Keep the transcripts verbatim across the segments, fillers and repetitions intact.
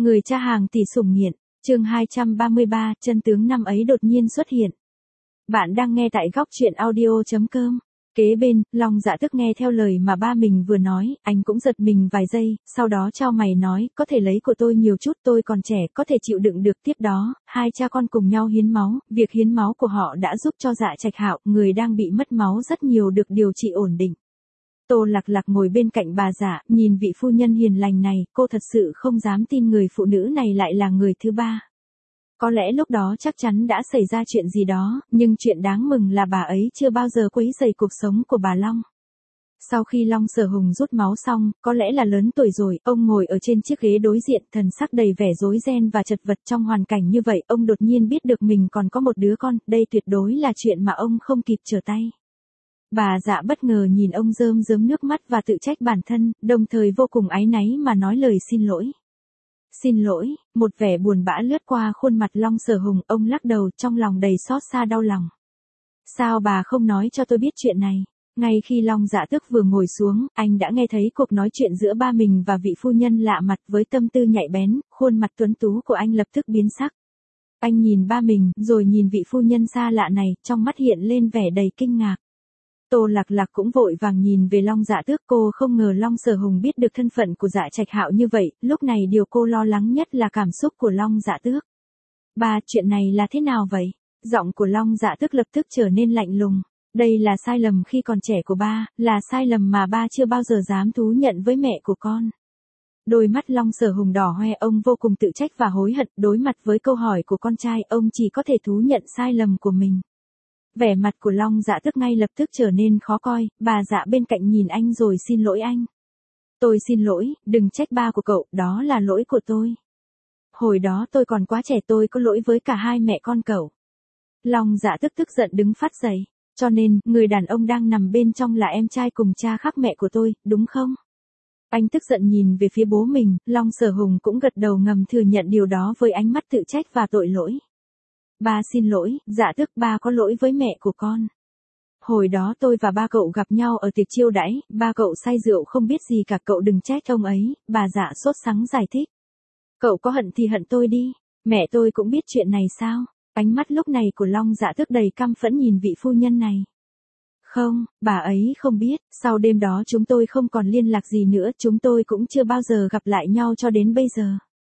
Người cha hàng tỷ sủng nghiện, chương hai trăm ba mươi ba, chân tướng năm ấy đột nhiên xuất hiện. Bạn đang nghe tại góc truyện audio chấm com. Kế bên, Long Dạ Tước nghe theo lời mà ba mình vừa nói, anh cũng giật mình vài giây, sau đó chau mày nói, có thể lấy của tôi nhiều chút, tôi còn trẻ, có thể chịu đựng được. Tiếp đó, hai cha con cùng nhau hiến máu, việc hiến máu của họ đã giúp cho Dạ Trạch Hạo, người đang bị mất máu rất nhiều, được điều trị ổn định. Tô Lạc Lạc ngồi bên cạnh bà Dạ, nhìn vị phu nhân hiền lành này, cô thật sự không dám tin người phụ nữ này lại là người thứ ba. Có lẽ lúc đó chắc chắn đã xảy ra chuyện gì đó, nhưng chuyện đáng mừng là bà ấy chưa bao giờ quấy rầy cuộc sống của bà Long. Sau khi Long Sở Hùng rút máu xong, có lẽ là lớn tuổi rồi, ông ngồi ở trên chiếc ghế đối diện, thần sắc đầy vẻ rối ren và chật vật. Trong hoàn cảnh như vậy, ông đột nhiên biết được mình còn có một đứa con, đây tuyệt đối là chuyện mà ông không kịp trở tay. Bà Dạ bất ngờ nhìn ông rơm rớm nước mắt và tự trách bản thân, đồng thời vô cùng áy náy mà nói lời xin lỗi. Xin lỗi, một vẻ buồn bã lướt qua khuôn mặt Long Sở Hùng, ông lắc đầu trong lòng đầy xót xa đau lòng. Sao bà không nói cho tôi biết chuyện này? Ngay khi Long Dạ Tước vừa ngồi xuống, anh đã nghe thấy cuộc nói chuyện giữa ba mình và vị phu nhân lạ mặt. Với tâm tư nhạy bén, khuôn mặt tuấn tú của anh lập tức biến sắc. Anh nhìn ba mình, rồi nhìn vị phu nhân xa lạ này, trong mắt hiện lên vẻ đầy kinh ngạc. Tô Lạc Lạc cũng vội vàng nhìn về Long Dạ Tước, cô không ngờ Long Sở Hùng biết được thân phận của Dạ Trạch Hạo như vậy, lúc này điều cô lo lắng nhất là cảm xúc của Long Dạ Tước. Ba, chuyện này là thế nào vậy? Giọng của Long Dạ Tước lập tức trở nên lạnh lùng. Đây là sai lầm khi còn trẻ của ba, là sai lầm mà ba chưa bao giờ dám thú nhận với mẹ của con. Đôi mắt Long Sở Hùng đỏ hoe, ông vô cùng tự trách và hối hận. Đối mặt với câu hỏi của con trai, ông chỉ có thể thú nhận sai lầm của mình. Vẻ mặt của Long Dạ Tước ngay lập tức trở nên khó coi, bà Dạ bên cạnh nhìn anh rồi xin lỗi anh. Tôi xin lỗi, đừng trách ba của cậu, đó là lỗi của tôi. Hồi đó tôi còn quá trẻ, tôi có lỗi với cả hai mẹ con cậu. Long Dạ Tước tức giận đứng phát dậy, cho nên, người đàn ông đang nằm bên trong là em trai cùng cha khác mẹ của tôi, đúng không? Anh tức giận nhìn về phía bố mình, Long Sở Hùng cũng gật đầu ngầm thừa nhận điều đó với ánh mắt tự trách và tội lỗi. Ba xin lỗi, Dạ Tước, ba có lỗi với mẹ của con. Hồi đó tôi và ba cậu gặp nhau ở tiệc chiêu đãi, ba cậu say rượu không biết gì cả, cậu đừng trách ông ấy, bà Dạ sốt sắng giải thích. Cậu có hận thì hận tôi đi, mẹ tôi cũng biết chuyện này sao? Ánh mắt lúc này của Long Dạ Tước đầy căm phẫn nhìn vị phu nhân này. Không, bà ấy không biết, sau đêm đó chúng tôi không còn liên lạc gì nữa, chúng tôi cũng chưa bao giờ gặp lại nhau cho đến bây giờ.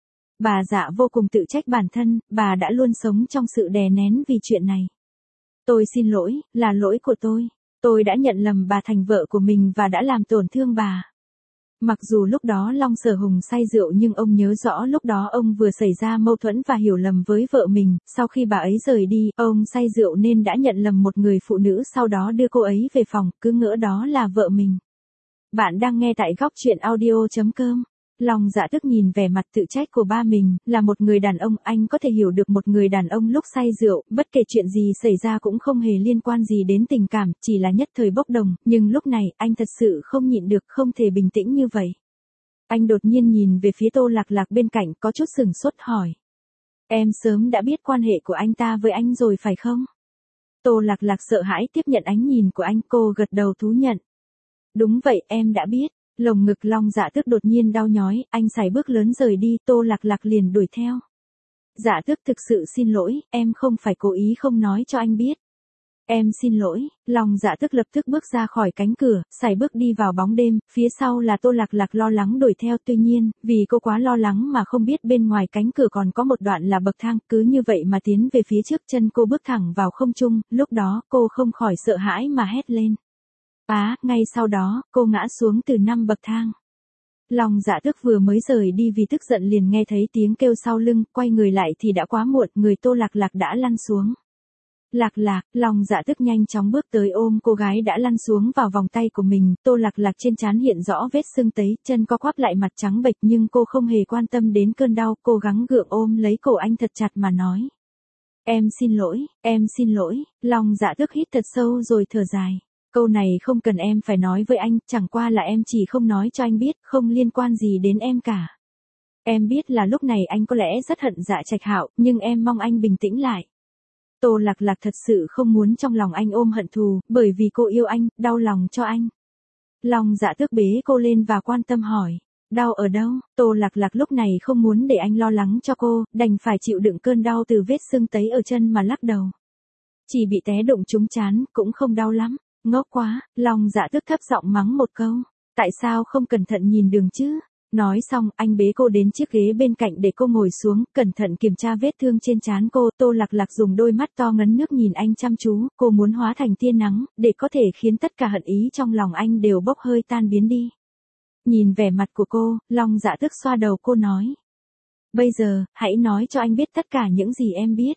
Bà Dạ vô cùng tự trách bản thân, bà đã luôn sống trong sự đè nén vì chuyện này. Tôi xin lỗi, là lỗi của tôi. Tôi đã nhận lầm bà thành vợ của mình và đã làm tổn thương bà. Mặc dù lúc đó Long Sở Hùng say rượu nhưng ông nhớ rõ lúc đó ông vừa xảy ra mâu thuẫn và hiểu lầm với vợ mình. Sau khi bà ấy rời đi, ông say rượu nên đã nhận lầm một người phụ nữ, sau đó đưa cô ấy về phòng, cứ ngỡ đó là vợ mình. Bạn đang nghe tại góc truyện audio chấm com. Long Dạ Tước nhìn vẻ mặt tự trách của ba mình, là một người đàn ông, anh có thể hiểu được một người đàn ông lúc say rượu, bất kể chuyện gì xảy ra cũng không hề liên quan gì đến tình cảm, chỉ là nhất thời bốc đồng, nhưng lúc này, anh thật sự không nhịn được, không thể bình tĩnh như vậy. Anh đột nhiên nhìn về phía Tô Lạc Lạc bên cạnh, có chút sửng sốt hỏi. Em sớm đã biết quan hệ của anh ta với anh rồi phải không? Tô Lạc Lạc sợ hãi tiếp nhận ánh nhìn của anh, cô gật đầu thú nhận. Đúng vậy, em đã biết. Lồng ngực Long Dạ Tước đột nhiên đau nhói, anh sải bước lớn rời đi, Tô Lạc Lạc liền đuổi theo. Dạ Tước, thực sự xin lỗi, em không phải cố ý không nói cho anh biết. Em xin lỗi. Long Dạ Tước lập tức bước ra khỏi cánh cửa, sải bước đi vào bóng đêm, phía sau là Tô Lạc Lạc lo lắng đuổi theo, tuy nhiên, vì cô quá lo lắng mà không biết bên ngoài cánh cửa còn có một đoạn là bậc thang, cứ như vậy mà tiến về phía trước, chân cô bước thẳng vào không trung, lúc đó cô không khỏi sợ hãi mà hét lên. Á, ngay sau đó, cô ngã xuống từ năm bậc thang. Long Dạ Tước vừa mới rời đi vì tức giận liền nghe thấy tiếng kêu sau lưng, quay người lại thì đã quá muộn, người Tô Lạc Lạc đã lăn xuống. Lạc Lạc, Long Dạ Tước nhanh chóng bước tới ôm cô gái đã lăn xuống vào vòng tay của mình, Tô Lạc Lạc trên trán hiện rõ vết sưng tấy, chân co quắp lại, mặt trắng bệch nhưng cô không hề quan tâm đến cơn đau, cố gắng gượng ôm lấy cổ anh thật chặt mà nói. Em xin lỗi, em xin lỗi. Long Dạ Tước hít thật sâu rồi thở dài. Câu này không cần em phải nói với anh, chẳng qua là em chỉ không nói cho anh biết, không liên quan gì đến em cả. Em biết là lúc này anh có lẽ rất hận Dạ Trạch Hạo, nhưng em mong anh bình tĩnh lại. Tô Lạc Lạc thật sự không muốn trong lòng anh ôm hận thù, bởi vì cô yêu anh, đau lòng cho anh. Long Dạ Tước bế cô lên và quan tâm hỏi. Đau ở đâu? Tô Lạc Lạc lúc này không muốn để anh lo lắng cho cô, đành phải chịu đựng cơn đau từ vết sưng tấy ở chân mà lắc đầu. Chỉ bị té đụng trúng trán, cũng không đau lắm. Ngốc quá, Long Dạ Tức thấp giọng mắng một câu. Tại sao không cẩn thận nhìn đường chứ? Nói xong, anh bế cô đến chiếc ghế bên cạnh để cô ngồi xuống, cẩn thận kiểm tra vết thương trên trán cô. Tô Lạc Lạc dùng đôi mắt to ngấn nước nhìn anh chăm chú, cô muốn hóa thành tia nắng, để có thể khiến tất cả hận ý trong lòng anh đều bốc hơi tan biến đi. Nhìn vẻ mặt của cô, Long Dạ Tức xoa đầu cô nói. Bây giờ, hãy nói cho anh biết tất cả những gì em biết.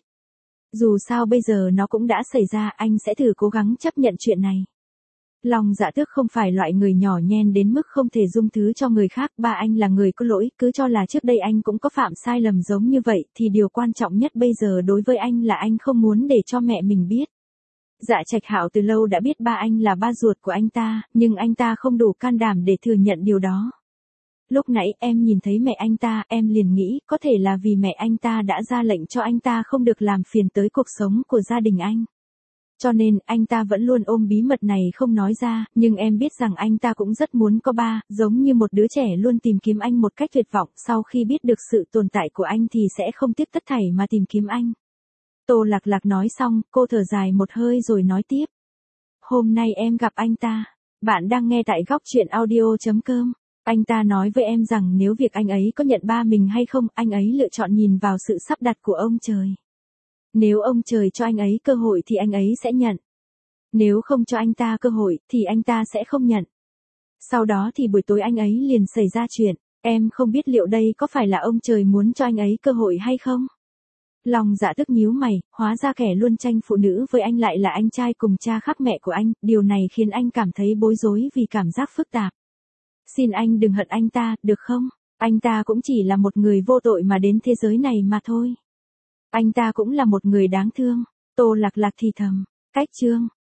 Dù sao bây giờ nó cũng đã xảy ra, anh sẽ thử cố gắng chấp nhận chuyện này. Long Dạ Tước không phải loại người nhỏ nhen đến mức không thể dung thứ cho người khác. Ba anh là người có lỗi, cứ cho là trước đây anh cũng có phạm sai lầm giống như vậy, thì điều quan trọng nhất bây giờ đối với anh là anh không muốn để cho mẹ mình biết. Dạ Trạch Hạo từ lâu đã biết ba anh là ba ruột của anh ta, nhưng anh ta không đủ can đảm để thừa nhận điều đó. Lúc nãy em nhìn thấy mẹ anh ta, em liền nghĩ có thể là vì mẹ anh ta đã ra lệnh cho anh ta không được làm phiền tới cuộc sống của gia đình anh. Cho nên, anh ta vẫn luôn ôm bí mật này không nói ra, nhưng em biết rằng anh ta cũng rất muốn có ba, giống như một đứa trẻ luôn tìm kiếm anh một cách tuyệt vọng, sau khi biết được sự tồn tại của anh thì sẽ không tiếc tất thảy mà tìm kiếm anh. Tô Lạc Lạc nói xong, cô thở dài một hơi rồi nói tiếp. Hôm nay em gặp anh ta. Bạn đang nghe tại góc truyện audio chấm com. Anh ta nói với em rằng nếu việc anh ấy có nhận ba mình hay không, anh ấy lựa chọn nhìn vào sự sắp đặt của ông trời. Nếu ông trời cho anh ấy cơ hội thì anh ấy sẽ nhận. Nếu không cho anh ta cơ hội, thì anh ta sẽ không nhận. Sau đó thì buổi tối anh ấy liền xảy ra chuyện. Em không biết liệu đây có phải là ông trời muốn cho anh ấy cơ hội hay không? Long Dạ Tức nhíu mày, hóa ra kẻ luôn tranh phụ nữ với anh lại là anh trai cùng cha khác mẹ của anh, điều này khiến anh cảm thấy bối rối vì cảm giác phức tạp. Xin anh đừng hận anh ta, được không? Anh ta cũng chỉ là một người vô tội mà đến thế giới này mà thôi. Anh ta cũng là một người đáng thương. Tô Lạc Lạc thì thầm. Cách chương